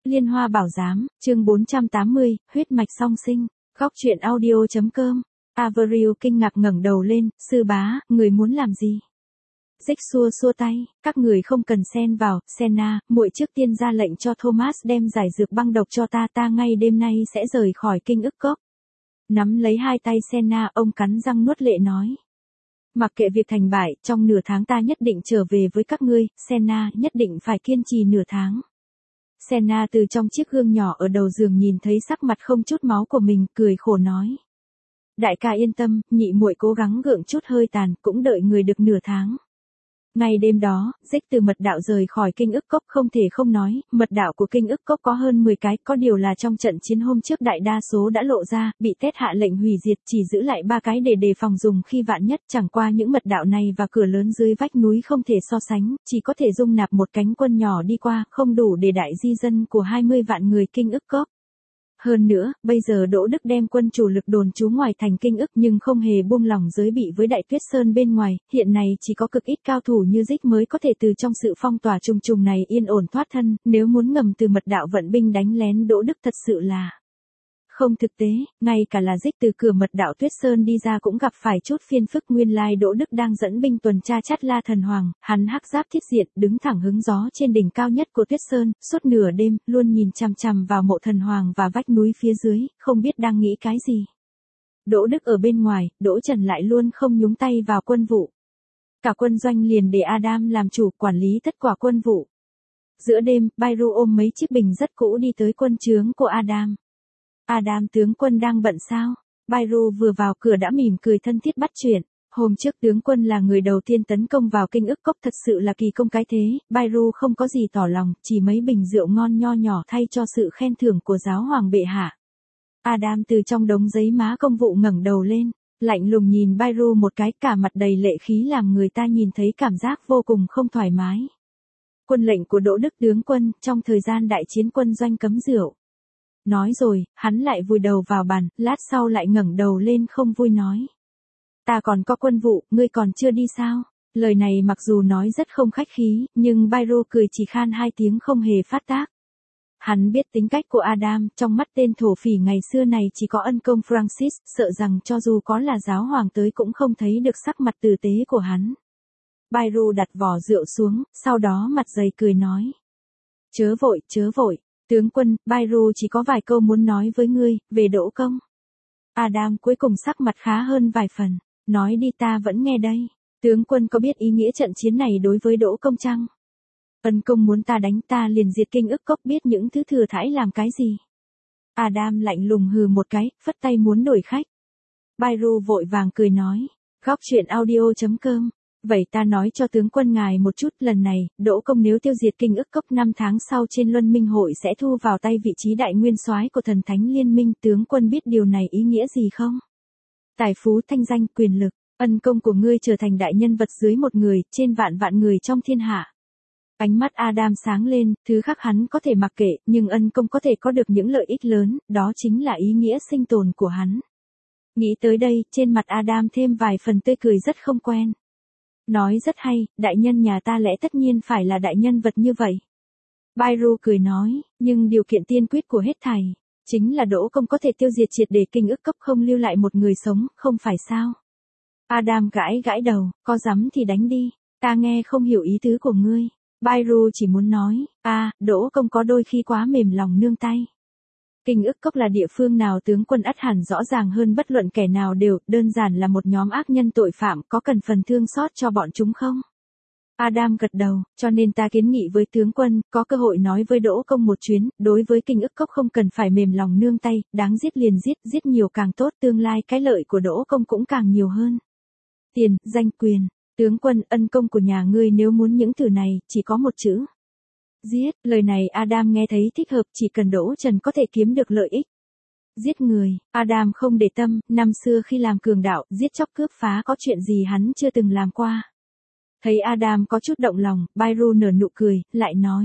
Liên Hoa Bảo Giám, chương 480, huyết mạch song sinh, góc truyện audio.com. Avril kinh ngạc ngẩng đầu lên, sư bá, người muốn làm gì? Dích xua xua tay, các người không cần xen vào, Senna, muội trước tiên ra lệnh cho Thomas đem giải dược băng độc cho ta ngay đêm nay sẽ rời khỏi kinh ức cốc. Nắm lấy hai tay Senna, ông cắn răng nuốt lệ nói. Mặc kệ việc thành bại, trong nửa tháng ta nhất định trở về với các ngươi, Senna, nhất định phải kiên trì nửa tháng. Senna từ trong chiếc gương nhỏ ở đầu giường nhìn thấy sắc mặt không chút máu của mình, cười khổ nói. Đại ca yên tâm, nhị muội cố gắng gượng chút hơi tàn, cũng đợi người được nửa tháng. Ngày đêm đó, Dích từ mật đạo rời khỏi kinh ức cốc không thể không nói, mật đạo của kinh ức cốc có hơn 10 cái, có điều là trong trận chiến hôm trước đại đa số đã lộ ra, bị Tet hạ lệnh hủy diệt, chỉ giữ lại 3 cái để đề phòng dùng khi vạn nhất, chẳng qua những mật đạo này và cửa lớn dưới vách núi không thể so sánh, chỉ có thể dung nạp một cánh quân nhỏ đi qua, không đủ để đại di dân của 20 vạn người kinh ức cốc. Hơn nữa, bây giờ Đỗ Đức đem quân chủ lực đồn trú ngoài thành kinh ức nhưng không hề buông lỏng giới bị với Đại Tuyết Sơn bên ngoài, hiện nay chỉ có cực ít cao thủ như Dích mới có thể từ trong sự phong tỏa trùng trùng này yên ổn thoát thân, nếu muốn ngầm từ mật đạo vận binh đánh lén Đỗ Đức thật sự là không thực tế, ngay cả là Dích từ cửa mật đạo Tuyết Sơn đi ra cũng gặp phải chút phiền phức. Nguyên lai Đỗ Đức đang dẫn binh tuần tra Chát La Thần Hoàng, hắn hắc giáp thiết diện, đứng thẳng hứng gió trên đỉnh cao nhất của Tuyết Sơn, suốt nửa đêm, luôn nhìn chằm chằm vào mộ thần hoàng và vách núi phía dưới, không biết đang nghĩ cái gì. Đỗ Đức ở bên ngoài, Đỗ Trần lại luôn không nhúng tay vào quân vụ. Cả quân doanh liền để Adam làm chủ quản lý tất cả quân vụ. Giữa đêm, Bayru ôm mấy chiếc bình rất cũ đi tới quân trướng của Adam. Adam tướng quân đang bận sao? Bayru vừa vào cửa đã mỉm cười thân thiết bắt chuyện. Hôm trước tướng quân là người đầu tiên tấn công vào kinh ức cốc, thật sự là kỳ công cái thế. Bayru không có gì tỏ lòng, chỉ mấy bình rượu ngon nho nhỏ thay cho sự khen thưởng của giáo hoàng bệ hạ. Adam từ trong đống giấy má công vụ ngẩng đầu lên, lạnh lùng nhìn Bayru một cái, cả mặt đầy lệ khí làm người ta nhìn thấy cảm giác vô cùng không thoải mái. Quân lệnh của Đỗ Đức tướng quân, trong thời gian đại chiến quân doanh cấm rượu. Nói rồi, hắn lại vùi đầu vào bàn, lát sau lại ngẩng đầu lên không vui nói. Ta còn có quân vụ, ngươi còn chưa đi sao? Lời này mặc dù nói rất không khách khí, nhưng Bayru cười chỉ khan hai tiếng không hề phát tác. Hắn biết tính cách của Adam, trong mắt tên thổ phỉ ngày xưa này chỉ có ân công Francis, sợ rằng cho dù có là giáo hoàng tới cũng không thấy được sắc mặt tử tế của hắn. Bayru đặt vỏ rượu xuống, sau đó mặt dày cười nói. Chớ vội. Tướng quân, Bayru chỉ có vài câu muốn nói với ngươi, về Đỗ công. Adam cuối cùng sắc mặt khá hơn vài phần, nói đi ta vẫn nghe đây. Tướng quân có biết ý nghĩa trận chiến này đối với Đỗ công chăng? Ân công muốn ta đánh ta liền diệt kinh ức cốc, biết những thứ thừa thãi làm cái gì? Adam lạnh lùng hừ một cái, phất tay muốn đổi khách. Bayru vội vàng cười nói, góc truyện audio.com. Vậy ta nói cho tướng quân ngài một chút, lần này, Đỗ công nếu tiêu diệt kinh ức cốc 5 tháng sau trên Luân Minh hội sẽ thu vào tay vị trí đại nguyên soái của thần thánh liên minh, tướng quân biết điều này ý nghĩa gì không? Tài phú, thanh danh, quyền lực, ân công của ngươi trở thành đại nhân vật dưới một người, trên vạn người trong thiên hạ. Ánh mắt Adam sáng lên, thứ khác hắn có thể mặc kệ, nhưng ân công có thể có được những lợi ích lớn, đó chính là ý nghĩa sinh tồn của hắn. Nghĩ tới đây, trên mặt Adam thêm vài phần tươi cười rất không quen. Nói rất hay, đại nhân nhà ta lẽ tất nhiên phải là đại nhân vật như vậy. Bayru cười nói, nhưng điều kiện tiên quyết của hết thảy, chính là Đỗ công có thể tiêu diệt triệt để kinh ức cốc, không lưu lại một người sống, không phải sao? Adam gãi đầu, có dám thì đánh đi, ta nghe không hiểu ý tứ của ngươi. Bayru chỉ muốn nói, Đỗ công có đôi khi quá mềm lòng nương tay. Kinh ức cốc là địa phương nào tướng quân ắt hẳn rõ ràng hơn bất luận kẻ nào đều, đơn giản là một nhóm ác nhân tội phạm, có cần phần thương xót cho bọn chúng không? Adam gật đầu, cho nên ta kiến nghị với tướng quân, có cơ hội nói với Đỗ công một chuyến, đối với kinh ức cốc không cần phải mềm lòng nương tay, đáng giết liền giết nhiều càng tốt, tương lai cái lợi của Đỗ công cũng càng nhiều hơn. Tiền, danh quyền, tướng quân, ân công của nhà ngươi nếu muốn những thứ này, chỉ có một chữ. Giết, lời này Adam nghe thấy thích hợp, chỉ cần Đỗ Trần có thể kiếm được lợi ích. Giết người, Adam không để tâm, năm xưa khi làm cường đạo, giết chóc cướp phá có chuyện gì hắn chưa từng làm qua. Thấy Adam có chút động lòng, Bayru nở nụ cười, lại nói.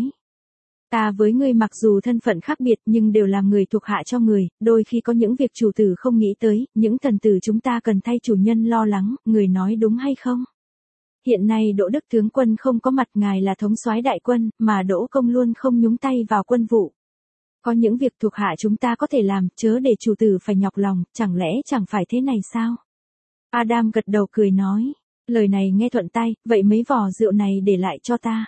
Ta với ngươi mặc dù thân phận khác biệt nhưng đều làm người thuộc hạ cho người, đôi khi có những việc chủ tử không nghĩ tới, những thần tử chúng ta cần thay chủ nhân lo lắng, người nói đúng hay không? Hiện nay Đỗ Đức tướng quân không có mặt, ngài là thống soái đại quân, mà Đỗ công luôn không nhúng tay vào quân vụ. Có những việc thuộc hạ chúng ta có thể làm, chớ để chủ tử phải nhọc lòng, chẳng lẽ chẳng phải thế này sao? Adam gật đầu cười nói. Lời này nghe thuận tai, vậy mấy vò rượu này để lại cho ta.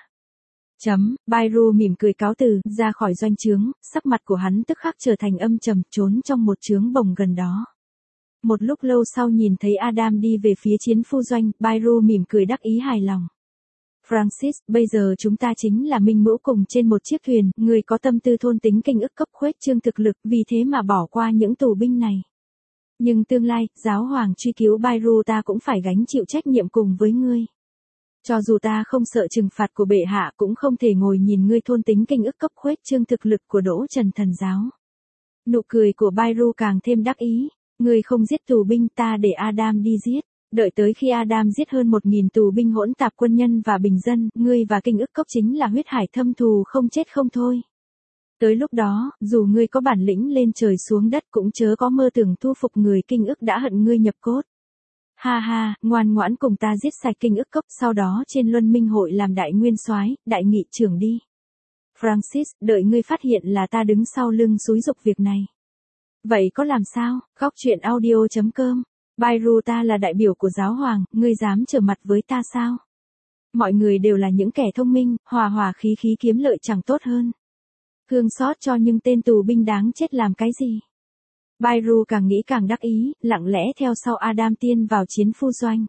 Byru mỉm cười cáo từ, ra khỏi doanh trướng, sắc mặt của hắn tức khắc trở thành âm trầm, trốn trong một trướng bồng gần đó. Một lúc lâu sau nhìn thấy Adam đi về phía chiến phu doanh, Byru mỉm cười đắc ý hài lòng. Francis, bây giờ chúng ta chính là minh mữu cùng trên một chiếc thuyền, người có tâm tư thôn tính kinh ức cấp khuếch trương thực lực, vì thế mà bỏ qua những tù binh này. Nhưng tương lai, giáo hoàng truy cứu Byru ta cũng phải gánh chịu trách nhiệm cùng với ngươi. Cho dù ta không sợ trừng phạt của bệ hạ cũng không thể ngồi nhìn ngươi thôn tính kinh ức cấp khuếch trương thực lực của Đỗ Trần thần giáo. Nụ cười của Byru càng thêm đắc ý. Ngươi không giết tù binh, ta để Adam đi giết. Đợi tới khi Adam giết hơn 1.000 tù binh hỗn tạp quân nhân và bình dân, ngươi và kinh ức cốc chính là huyết hải thâm thù không chết không thôi. Tới lúc đó, dù ngươi có bản lĩnh lên trời xuống đất cũng chớ có mơ tưởng thu phục người kinh ức đã hận ngươi nhập cốt. Ha ha, ngoan ngoãn cùng ta giết sạch kinh ức cốc, sau đó trên Luân Minh hội làm đại nguyên soái, đại nghị trưởng đi. Francis, đợi ngươi phát hiện là ta đứng sau lưng xúi giục việc này. Vậy có làm sao? Góc truyện audio.com. Byru ta là đại biểu của giáo hoàng, ngươi dám trở mặt với ta sao? Mọi người đều là những kẻ thông minh, hòa hòa khí khí kiếm lợi chẳng tốt hơn. Thương xót cho những tên tù binh đáng chết làm cái gì? Byru càng nghĩ càng đắc ý, lặng lẽ theo sau Adam tiên vào chiến phu doanh.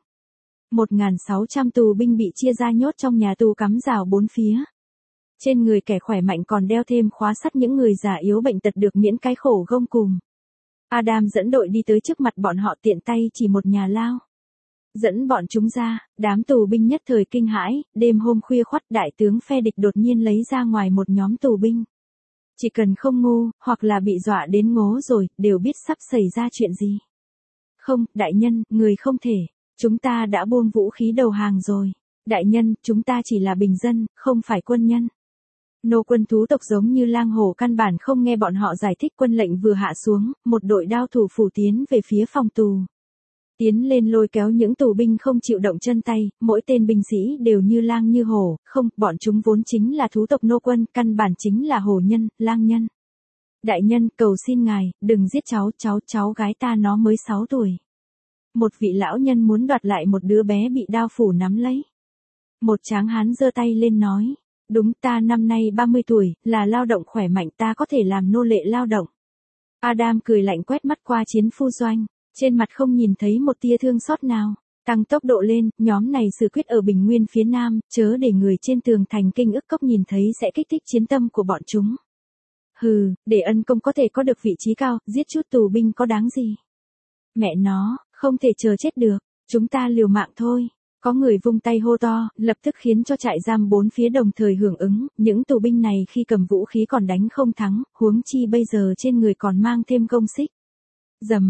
1.600 tù binh bị chia ra nhốt trong nhà tù cắm rào bốn phía. Trên người kẻ khỏe mạnh còn đeo thêm khóa sắt, những người già yếu bệnh tật được miễn cái khổ gông cùm. Adam dẫn đội đi tới trước mặt bọn họ, tiện tay chỉ một nhà lao. Dẫn bọn chúng ra, đám tù binh nhất thời kinh hãi, đêm hôm khuya khoắt đại tướng phe địch đột nhiên lấy ra ngoài một nhóm tù binh. Chỉ cần không ngu, hoặc là bị dọa đến ngố rồi, đều biết sắp xảy ra chuyện gì. Không, đại nhân, người không thể. Chúng ta đã buông vũ khí đầu hàng rồi. Đại nhân, chúng ta chỉ là bình dân, không phải quân nhân. Nô quân thú tộc giống như lang hổ căn bản không nghe bọn họ giải thích. Quân lệnh vừa hạ xuống, một đội đao thủ phủ tiến về phía phòng tù. Tiến lên lôi kéo những tù binh không chịu động chân tay, mỗi tên binh sĩ đều như lang như hổ, không, bọn chúng vốn chính là thú tộc nô quân, căn bản chính là hổ nhân, lang nhân. Đại nhân, cầu xin ngài, đừng giết cháu gái ta nó mới 6 tuổi. Một vị lão nhân muốn đoạt lại một đứa bé bị đao phủ nắm lấy. Một tráng hán giơ tay lên nói, đúng, ta năm nay 30 tuổi, là lao động khỏe mạnh, ta có thể làm nô lệ lao động. Adam cười lạnh quét mắt qua chiến phu doanh. Trên mặt không nhìn thấy một tia thương xót nào. Tăng tốc độ lên, nhóm này xử quyết ở bình nguyên phía nam, chớ để người trên tường thành kinh ức cốc nhìn thấy sẽ kích thích chiến tâm của bọn chúng. Hừ, để ân công có thể có được vị trí cao, giết chút tù binh có đáng gì. Mẹ nó, không thể chờ chết được, chúng ta liều mạng thôi. Có người vung tay hô to, lập tức khiến cho trại giam bốn phía đồng thời hưởng ứng, những tù binh này khi cầm vũ khí còn đánh không thắng, huống chi bây giờ trên người còn mang thêm công xích. Rầm,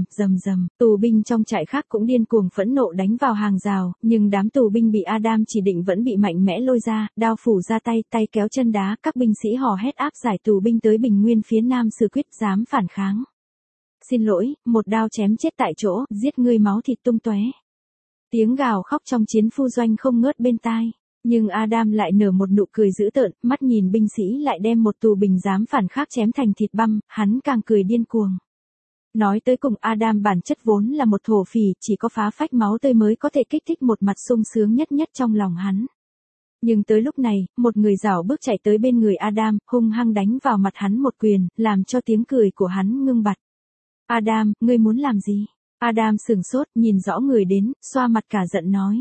tù binh trong trại khác cũng điên cuồng phẫn nộ đánh vào hàng rào, nhưng đám tù binh bị Adam chỉ định vẫn bị mạnh mẽ lôi ra, đao phủ ra tay, tay kéo chân đá, các binh sĩ hò hét áp giải tù binh tới bình nguyên phía nam xử quyết dám phản kháng. Xin lỗi, một đao chém chết tại chỗ, giết ngươi máu thịt tung tóe. Tiếng gào khóc trong chiến phu doanh không ngớt bên tai, nhưng Adam lại nở một nụ cười dữ tợn, mắt nhìn binh sĩ lại đem một tù binh dám phản khác chém thành thịt băm, hắn càng cười điên cuồng. Nói tới cùng Adam bản chất vốn là một thổ phỉ, chỉ có phá phách máu tươi mới có thể kích thích một mặt sung sướng nhất trong lòng hắn. Nhưng tới lúc này, một người rảo bước chạy tới bên người Adam, hung hăng đánh vào mặt hắn một quyền, làm cho tiếng cười của hắn ngưng bặt. Adam, ngươi muốn làm gì? Adam sửng sốt, nhìn rõ người đến, xoa mặt cả giận nói.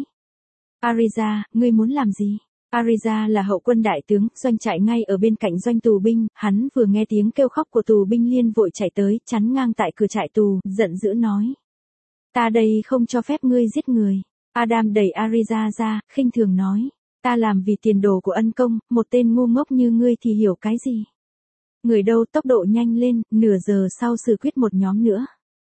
Ariza, ngươi muốn làm gì? Ariza là hậu quân đại tướng, doanh trại ngay ở bên cạnh doanh tù binh, hắn vừa nghe tiếng kêu khóc của tù binh liền vội chạy tới, chắn ngang tại cửa trại tù, giận dữ nói. Ta đây không cho phép ngươi giết người. Adam đẩy Ariza ra, khinh thường nói. Ta làm vì tiền đồ của ân công, một tên ngu ngốc như ngươi thì hiểu cái gì? Người đâu, tốc độ nhanh lên, nửa giờ sau xử quyết một nhóm nữa.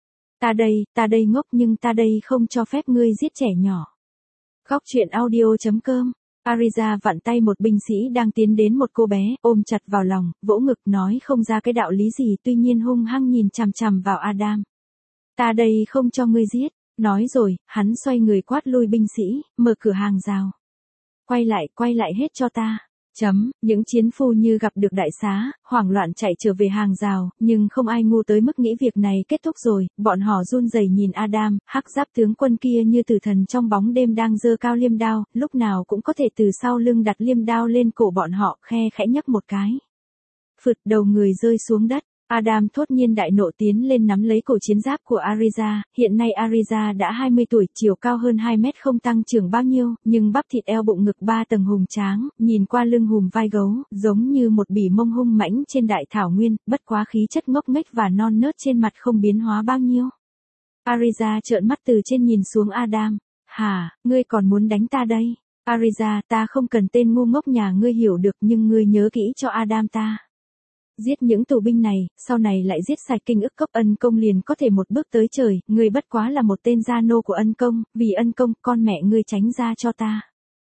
Ta đây ngốc nhưng ta đây không cho phép ngươi giết trẻ nhỏ. Góc truyện audio.com. Ariza vặn tay một binh sĩ đang tiến đến một cô bé, ôm chặt vào lòng, vỗ ngực nói không ra cái đạo lý gì, tuy nhiên hung hăng nhìn chằm chằm vào Adam. Ta đây không cho ngươi giết. Nói rồi, hắn xoay người quát lui binh sĩ, mở cửa hàng rào. Quay lại hết cho ta. Những chiến phu như gặp được đại xá, hoảng loạn chạy trở về hàng rào, nhưng không ai ngu tới mức nghĩ việc này kết thúc rồi, bọn họ run rẩy nhìn Adam, hắc giáp tướng quân kia như tử thần trong bóng đêm đang giơ cao liêm đao, lúc nào cũng có thể từ sau lưng đặt liêm đao lên cổ bọn họ, khe khẽ nhấc một cái. Phượt, đầu người rơi xuống đất. Adam thốt nhiên đại nộ tiến lên nắm lấy cổ chiến giáp của Ariza, hiện nay Ariza đã 20 tuổi, chiều cao hơn 2 mét không tăng trưởng bao nhiêu, nhưng bắp thịt eo bụng ngực 3 tầng hùng tráng, nhìn qua lưng hùm vai gấu, giống như một bỉ mông hung mãnh trên đại thảo nguyên, bất quá khí chất ngốc nghếch và non nớt trên mặt không biến hóa bao nhiêu. Ariza trợn mắt từ trên nhìn xuống Adam, hả, ngươi còn muốn đánh ta đây? Ariza, ta không cần tên ngu ngốc nhà ngươi hiểu được nhưng ngươi nhớ kỹ cho Adam ta. Giết những tù binh này, sau này lại giết sạch kinh ức cốc ân công liền có thể một bước tới trời, ngươi bất quá là một tên gia nô của ân công, vì ân công, con mẹ ngươi tránh ra cho ta.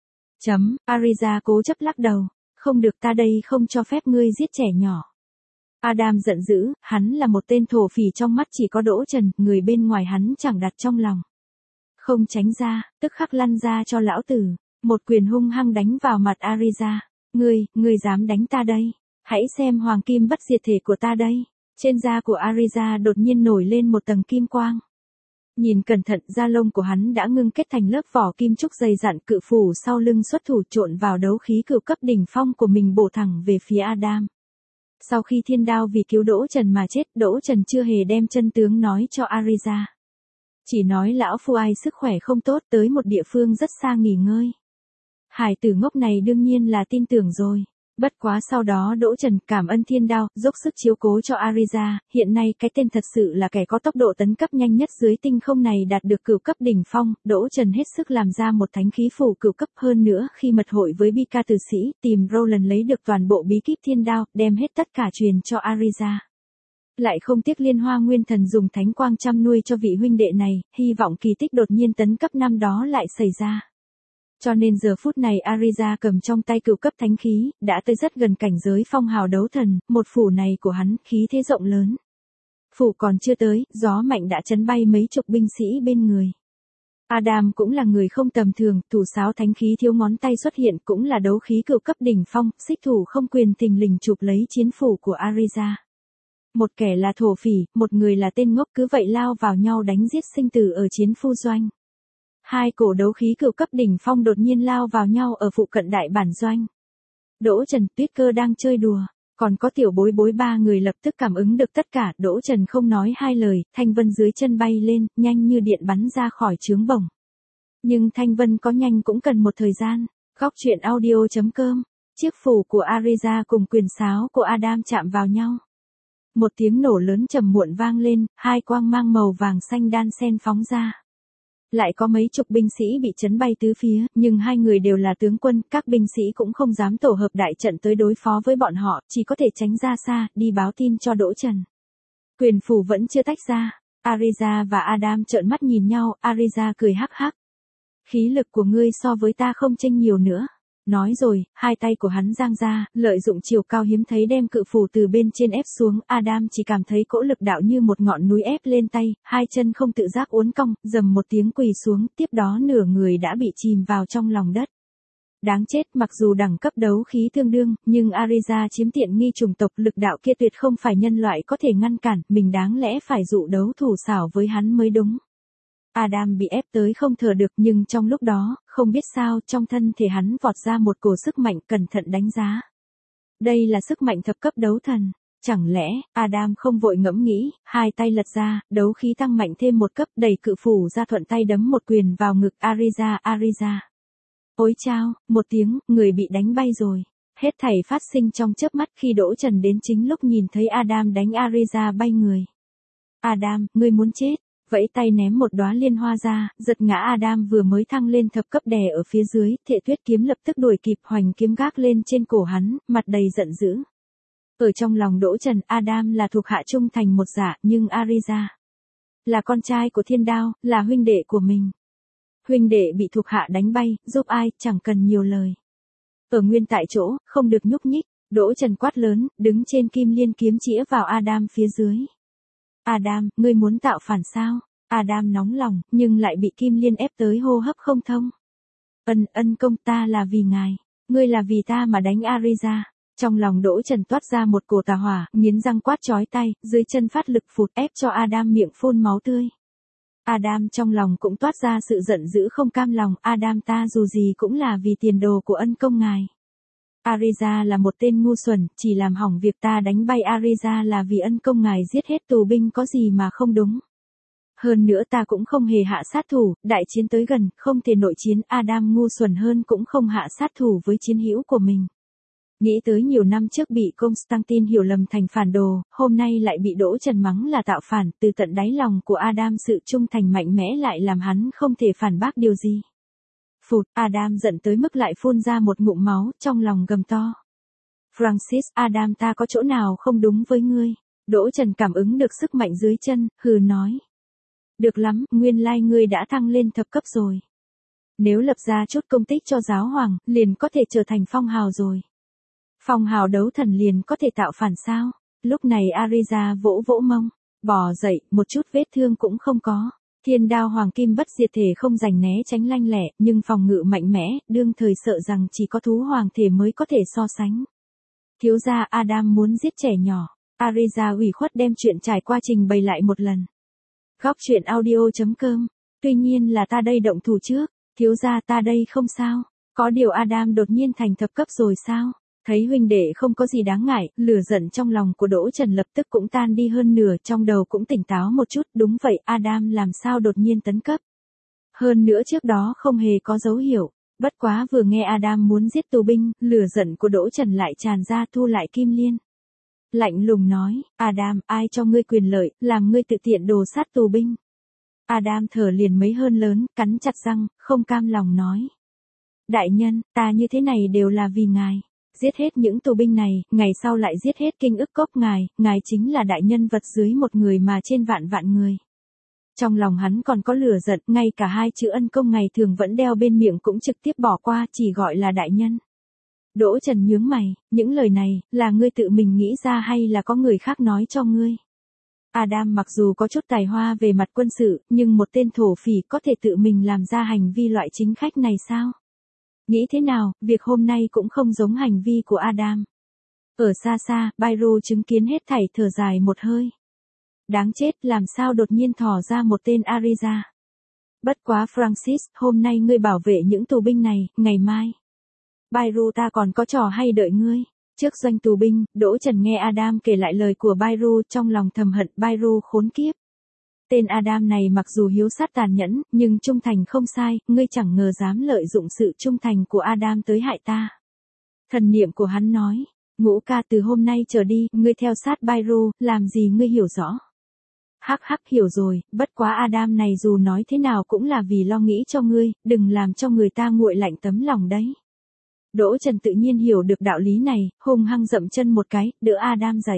Ariza cố chấp lắc đầu, không được, ta đây không cho phép ngươi giết trẻ nhỏ. Adam giận dữ, hắn là một tên thổ phỉ trong mắt chỉ có Đỗ Trần, người bên ngoài hắn chẳng đặt trong lòng. Không tránh ra, tức khắc lăn ra cho lão tử, một quyền hung hăng đánh vào mặt Ariza. Ngươi dám đánh ta đây? Hãy xem hoàng kim bất diệt thể của ta đây. Trên da của Ariza đột nhiên nổi lên một tầng kim quang. Nhìn cẩn thận, da lông của hắn đã ngưng kết thành lớp vỏ kim trúc dày dặn, cự phủ sau lưng xuất thủ trộn vào đấu khí cửu cấp đỉnh phong của mình bổ thẳng về phía Adam. Sau khi thiên đao vì cứu Đỗ Trần mà chết, Đỗ Trần chưa hề đem chân tướng nói cho Ariza. Chỉ nói lão phu ai sức khỏe không tốt, tới một địa phương rất xa nghỉ ngơi. Hải tử ngốc này đương nhiên là tin tưởng rồi. Bất quá sau đó Đỗ Trần cảm ơn thiên đao, dốc sức chiếu cố cho Ariza, hiện nay cái tên thật sự là kẻ có tốc độ tấn cấp nhanh nhất dưới tinh không này đạt được cửu cấp đỉnh phong, Đỗ Trần hết sức làm ra một thánh khí phủ cửu cấp hơn nữa khi mật hội với Bika tử sĩ, tìm Roland lấy được toàn bộ bí kíp thiên đao, đem hết tất cả truyền cho Ariza. Lại không tiếc Liên Hoa Nguyên Thần dùng thánh quang chăm nuôi cho vị huynh đệ này, hy vọng kỳ tích đột nhiên tấn cấp năm đó lại xảy ra. Cho nên giờ phút này Ariza cầm trong tay cửu cấp thánh khí, đã tới rất gần cảnh giới phong hào đấu thần, một phủ này của hắn, khí thế rộng lớn. Phủ còn chưa tới, gió mạnh đã chấn bay mấy chục binh sĩ bên người. Adam cũng là người không tầm thường, thủ sáo thánh khí thiếu ngón tay xuất hiện cũng là đấu khí cửu cấp đỉnh phong, xích thủ không quyền thình lình chụp lấy chiến phủ của Ariza. Một kẻ là thổ phỉ, một người là tên ngốc cứ vậy lao vào nhau đánh giết sinh tử ở chiến phu doanh. Hai cổ đấu khí cửu cấp đỉnh phong đột nhiên lao vào nhau ở phụ cận đại bản doanh. Đỗ Trần, Tuyết Cơ đang chơi đùa, còn có Tiểu Bối Bối, ba người lập tức cảm ứng được tất cả. Đỗ Trần không nói hai lời, thanh vân dưới chân bay lên, nhanh như điện bắn ra khỏi trướng bổng. Nhưng thanh vân có nhanh cũng cần một thời gian. Góc truyện audio.com. Chiếc phủ của Ariza cùng quyền sáo của Adam chạm vào nhau. Một tiếng nổ lớn trầm muộn vang lên, hai quang mang màu vàng xanh đan xen phóng ra. Lại có mấy chục binh sĩ bị chấn bay tứ phía, nhưng hai người đều là tướng quân, các binh sĩ cũng không dám tổ hợp đại trận tới đối phó với bọn họ, chỉ có thể tránh ra xa, đi báo tin cho Đỗ Trần. Quyền phủ vẫn chưa tách ra, Ariza và Adam trợn mắt nhìn nhau, Ariza cười hắc hắc. Khí lực của ngươi so với ta không chênh nhiều nữa. Nói rồi, hai tay của hắn giang ra, lợi dụng chiều cao hiếm thấy đem cự phủ từ bên trên ép xuống, Adam chỉ cảm thấy cỗ lực đạo như một ngọn núi ép lên tay, hai chân không tự giác uốn cong, dầm một tiếng quỳ xuống, tiếp đó nửa người đã bị chìm vào trong lòng đất. Đáng chết, mặc dù đẳng cấp đấu khí tương đương, nhưng Ariza chiếm tiện nghi chủng tộc, lực đạo kia tuyệt không phải nhân loại có thể ngăn cản, mình đáng lẽ phải dụ đấu thủ xảo với hắn mới đúng. Adam bị ép tới không thở được, nhưng trong lúc đó, không biết sao, trong thân thể hắn vọt ra một cổ sức mạnh, cẩn thận đánh giá. Đây là sức mạnh thập cấp đấu thần. Chẳng lẽ, Adam không vội ngẫm nghĩ, hai tay lật ra, đấu khí tăng mạnh thêm một cấp, đẩy cự phủ ra thuận tay đấm một quyền vào ngực Ariza. Ôi chao, một tiếng, người bị đánh bay rồi. Hết thảy phát sinh trong chớp mắt khi Đỗ Trần đến chính lúc nhìn thấy Adam đánh Ariza bay người. Adam, ngươi muốn chết. Vẫy tay ném một đóa liên hoa ra, giật ngã Adam vừa mới thăng lên thập cấp đè ở phía dưới, Thệ Tuyết kiếm lập tức đuổi kịp, hoành kiếm gác lên trên cổ hắn, mặt đầy giận dữ. Ở trong lòng Đỗ Trần, Adam là thuộc hạ trung thành một dạ, nhưng Ariza là con trai của thiên đao, là huynh đệ của mình. Huynh đệ bị thuộc hạ đánh bay, giúp ai, chẳng cần nhiều lời. Ở nguyên tại chỗ, không được nhúc nhích, Đỗ Trần quát lớn, đứng trên kim liên kiếm chĩa vào Adam phía dưới. Adam, ngươi muốn tạo phản sao? Adam nóng lòng, nhưng lại bị kim liên ép tới hô hấp không thông. Ân công, ta là vì ngài. Ngươi là vì ta mà đánh Ariza. Trong lòng Đỗ Trần toát ra một cổ tà hỏa, nghiến răng quát chói tay, dưới chân phát lực phụt ép cho Adam miệng phun máu tươi. Adam trong lòng cũng toát ra sự giận dữ không cam lòng, Adam ta dù gì cũng là vì tiền đồ của ân công ngài. Ariza là một tên ngu xuẩn, chỉ làm hỏng việc ta đánh bay Ariza là vì ân công ngài giết hết tù binh có gì mà không đúng. Hơn nữa ta cũng không hề hạ sát thủ, đại chiến tới gần, không thể nội chiến, Adam ngu xuẩn hơn cũng không hạ sát thủ với chiến hữu của mình. Nghĩ tới nhiều năm trước bị Constantine hiểu lầm thành phản đồ, hôm nay lại bị Đỗ Trần mắng là tạo phản, từ tận đáy lòng của Adam sự trung thành mạnh mẽ lại làm hắn không thể phản bác điều gì. Phụt, Adam giận tới mức lại phun ra một ngụm máu, trong lòng gầm to. Francis, Adam ta có chỗ nào không đúng với ngươi? Đỗ Trần cảm ứng được sức mạnh dưới chân, hừ nói. Được lắm, nguyên lai ngươi đã thăng lên thập cấp rồi. Nếu lập ra chút công tích cho giáo hoàng, liền có thể trở thành phong hào rồi. Phong hào đấu thần liền có thể tạo phản sao? Lúc này Ariza vỗ vỗ mông, bò dậy, một chút vết thương cũng không có. Thiên đao hoàng kim bất diệt thể không giành né tránh lanh lẹ, nhưng phòng ngự mạnh mẽ, đương thời sợ rằng chỉ có thú hoàng thể mới có thể so sánh. Thiếu gia Adam muốn giết trẻ nhỏ, Ariza ủy khuất đem chuyện trải qua trình bày lại một lần. Góc truyện audio.com, tuy nhiên là ta đây động thủ trước, thiếu gia ta đây không sao, có điều Adam đột nhiên thành thập cấp rồi sao? Thấy huynh đệ không có gì đáng ngại, lửa giận trong lòng của Đỗ Trần lập tức cũng tan đi hơn nửa, trong đầu cũng tỉnh táo một chút, đúng vậy, Adam làm sao đột nhiên tấn cấp. Hơn nữa trước đó không hề có dấu hiệu, bất quá vừa nghe Adam muốn giết tù binh, lửa giận của Đỗ Trần lại tràn ra thu lại kim liên. Lạnh lùng nói, Adam, ai cho ngươi quyền lợi, làm ngươi tự tiện đồ sát tù binh. Adam thở liền mấy hơn lớn, cắn chặt răng, không cam lòng nói. Đại nhân, ta như thế này đều là vì ngài. Giết hết những tù binh này, ngày sau lại giết hết kinh ức cốc ngài chính là đại nhân vật dưới một người mà trên vạn vạn người. Trong lòng hắn còn có lửa giận, ngay cả hai chữ ân công ngày thường vẫn đeo bên miệng cũng trực tiếp bỏ qua, chỉ gọi là đại nhân. Đỗ Trần nhướng mày, những lời này, là ngươi tự mình nghĩ ra hay là có người khác nói cho ngươi? Adam mặc dù có chút tài hoa về mặt quân sự, nhưng một tên thổ phỉ có thể tự mình làm ra hành vi loại chính khách này sao? Nghĩ thế nào, việc hôm nay cũng không giống hành vi của Adam. Ở xa xa, Byro chứng kiến hết thảy thở dài một hơi. Đáng chết, làm sao đột nhiên thò ra một tên Ariza. Bất quá Francis, hôm nay ngươi bảo vệ những tù binh này, ngày mai. Byro ta còn có trò hay đợi ngươi. Trước doanh tù binh, Đỗ Trần nghe Adam kể lại lời của Byro trong lòng thầm hận Byro khốn kiếp. Tên Adam này mặc dù hiếu sát tàn nhẫn, nhưng trung thành không sai, ngươi chẳng ngờ dám lợi dụng sự trung thành của Adam tới hại ta. Thần niệm của hắn nói, Ngũ ca từ hôm nay trở đi, ngươi theo sát Byro, làm gì ngươi hiểu rõ. Hắc hắc hiểu rồi, bất quá Adam này dù nói thế nào cũng là vì lo nghĩ cho ngươi, đừng làm cho người ta nguội lạnh tấm lòng đấy. Đỗ Trần tự nhiên hiểu được đạo lý này, hung hăng dậm chân một cái, đỡ Adam dậy.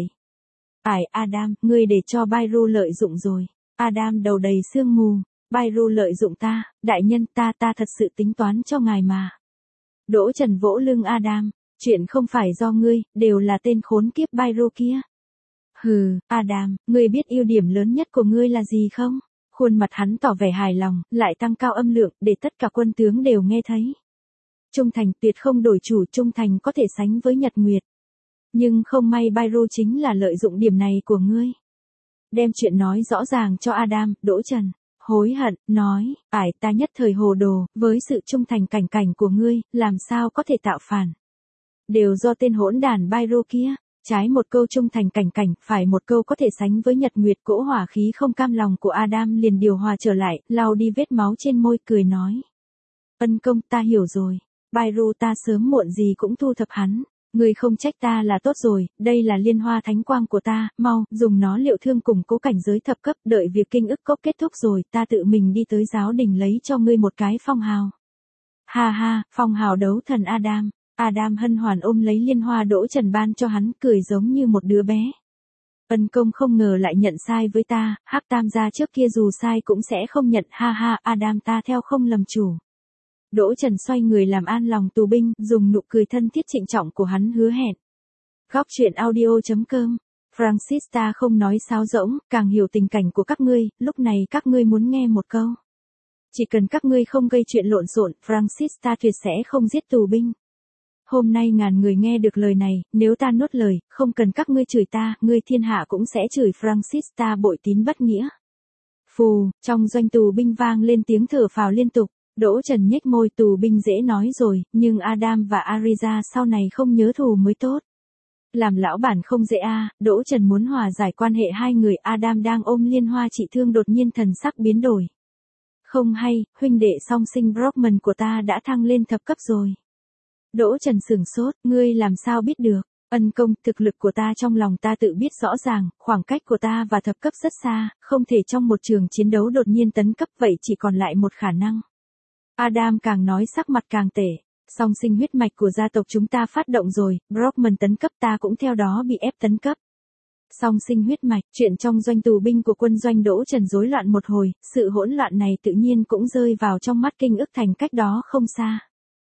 Adam, ngươi để cho Byro lợi dụng rồi. Adam đầu đầy sương mù, Byro lợi dụng ta, đại nhân ta thật sự tính toán cho ngài mà. Đỗ Trần vỗ lưng Adam, chuyện không phải do ngươi, đều là tên khốn kiếp Byro kia. Hừ, Adam, ngươi biết ưu điểm lớn nhất của ngươi là gì không? Khuôn mặt hắn tỏ vẻ hài lòng, lại tăng cao âm lượng, để tất cả quân tướng đều nghe thấy. Trung thành tuyệt không đổi chủ, trung thành có thể sánh với Nhật Nguyệt. Nhưng không may Byro chính là lợi dụng điểm này của ngươi. Đem chuyện nói rõ ràng cho Adam, Đỗ Trần, hối hận, nói, ta nhất thời hồ đồ, với sự trung thành cảnh cảnh của ngươi, làm sao có thể tạo phản. Đều do tên hỗn đàn Byro kia, trái một câu trung thành cảnh cảnh, phải một câu có thể sánh với Nhật Nguyệt, cỗ hỏa khí không cam lòng của Adam liền điều hòa trở lại, lau đi vết máu trên môi, cười nói. Ân công, ta hiểu rồi, Byro ta sớm muộn gì cũng thu thập hắn. Ngươi không trách ta là tốt rồi, đây là liên hoa thánh quang của ta, mau, dùng nó liệu thương củng cố cảnh giới thập cấp, đợi việc kinh ức cốc kết thúc rồi, ta tự mình đi tới giáo đình lấy cho ngươi một cái phong hào. Ha ha, phong hào đấu thần Adam. Adam hân hoan ôm lấy liên hoa Đỗ Trần ban cho hắn, cười giống như một đứa bé. Ân công không ngờ lại nhận sai với ta, Hắc Tam gia trước kia dù sai cũng sẽ không nhận, ha ha, Adam ta theo không lầm chủ. Đỗ Trần xoay người làm an lòng tù binh, dùng nụ cười thân thiết trịnh trọng của hắn hứa hẹn. Góc truyện audio.com, Francis ta không nói sáo rỗng, càng hiểu tình cảnh của các ngươi, lúc này các ngươi muốn nghe một câu. Chỉ cần các ngươi không gây chuyện lộn xộn, Francis ta tuyệt sẽ không giết tù binh. Hôm nay ngàn người nghe được lời này, nếu ta nuốt lời, không cần các ngươi chửi ta, ngươi thiên hạ cũng sẽ chửi Francis ta bội tín bất nghĩa. Phù, trong doanh tù binh vang lên tiếng thở phào liên tục. Đỗ Trần nhếch môi, tù binh dễ nói rồi, nhưng Adam và Ariza sau này không nhớ thù mới tốt. Làm lão bản không dễ a. Đỗ Trần muốn hòa giải quan hệ hai người. Adam đang ôm Liên Hoa trị thương, đột nhiên thần sắc biến đổi. Không hay, huynh đệ song sinh Brockman của ta đã thăng lên thập cấp rồi. Đỗ Trần sửng sốt, ngươi làm sao biết được? Ân công, thực lực của ta trong lòng ta tự biết rõ ràng, khoảng cách của ta và thập cấp rất xa, không thể trong một trường chiến đấu đột nhiên tấn cấp, vậy chỉ còn lại một khả năng. Adam càng nói sắc mặt càng tệ. Song sinh huyết mạch của gia tộc chúng ta phát động rồi, Brockman tấn cấp, ta cũng theo đó bị ép tấn cấp. Song sinh huyết mạch, chuyện trong doanh tù binh của quân doanh Đỗ Trần rối loạn một hồi, sự hỗn loạn này tự nhiên cũng rơi vào trong mắt Kinh Ức Thành cách đó không xa.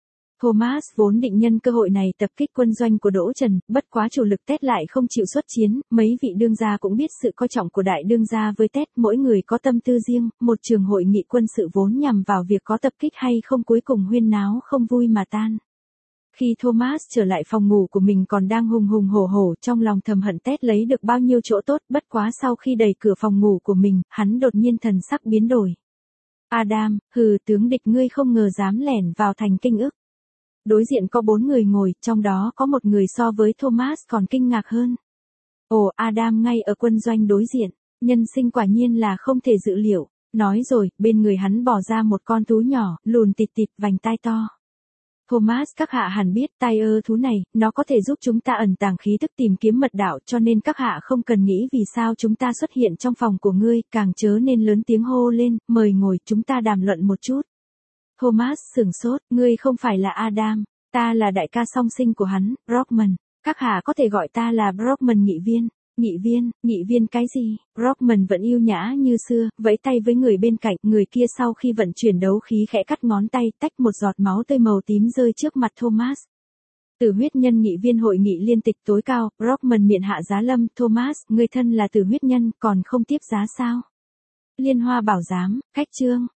Thomas vốn định nhân cơ hội này tập kích quân doanh của Đỗ Trần, bất quá chủ lực Tet lại không chịu xuất chiến, mấy vị đương gia cũng biết sự coi trọng của đại đương gia với Tet, mỗi người có tâm tư riêng, một trường hội nghị quân sự vốn nhằm vào việc có tập kích hay không cuối cùng huyên náo không vui mà tan. Khi Thomas trở lại phòng ngủ của mình còn đang hùng hùng hổ hổ, trong lòng thầm hận Tet lấy được bao nhiêu chỗ tốt, bất quá sau khi đẩy cửa phòng ngủ của mình, hắn đột nhiên thần sắc biến đổi. Adam, hừ, tướng địch ngươi không ngờ dám lẻn vào thành Kinh Ức. Đối diện có 4 người ngồi, trong đó có một người so với Thomas còn kinh ngạc hơn. Ồ, Adam ngay ở quân doanh đối diện, nhân sinh quả nhiên là không thể dự liệu. Nói rồi, bên người hắn bỏ ra một con thú nhỏ, lùn tịt tịt, vành tai to. Thomas, các hạ hẳn biết, tai thú này, nó có thể giúp chúng ta ẩn tàng khí thức tìm kiếm mật đạo, cho nên các hạ không cần nghĩ vì sao chúng ta xuất hiện trong phòng của ngươi, càng chớ nên lớn tiếng hô lên, mời ngồi, chúng ta đàm luận một chút. Thomas sửng sốt, ngươi không phải là Adam, ta là đại ca song sinh của hắn, Brockman, các hạ có thể gọi ta là Brockman nghị viên. Nghị viên cái gì? Brockman vẫn yêu nhã như xưa, vẫy tay với người bên cạnh, người kia sau khi vận chuyển đấu khí khẽ cắt ngón tay, tách một giọt máu tươi màu tím rơi trước mặt Thomas. Tử huyết nhân nghị viên hội nghị liên tịch tối cao, Brockman miệng hạ giá lâm, Thomas, người thân là tử huyết nhân, còn không tiếp giá sao? Liên Hoa bảo giám, khách trương,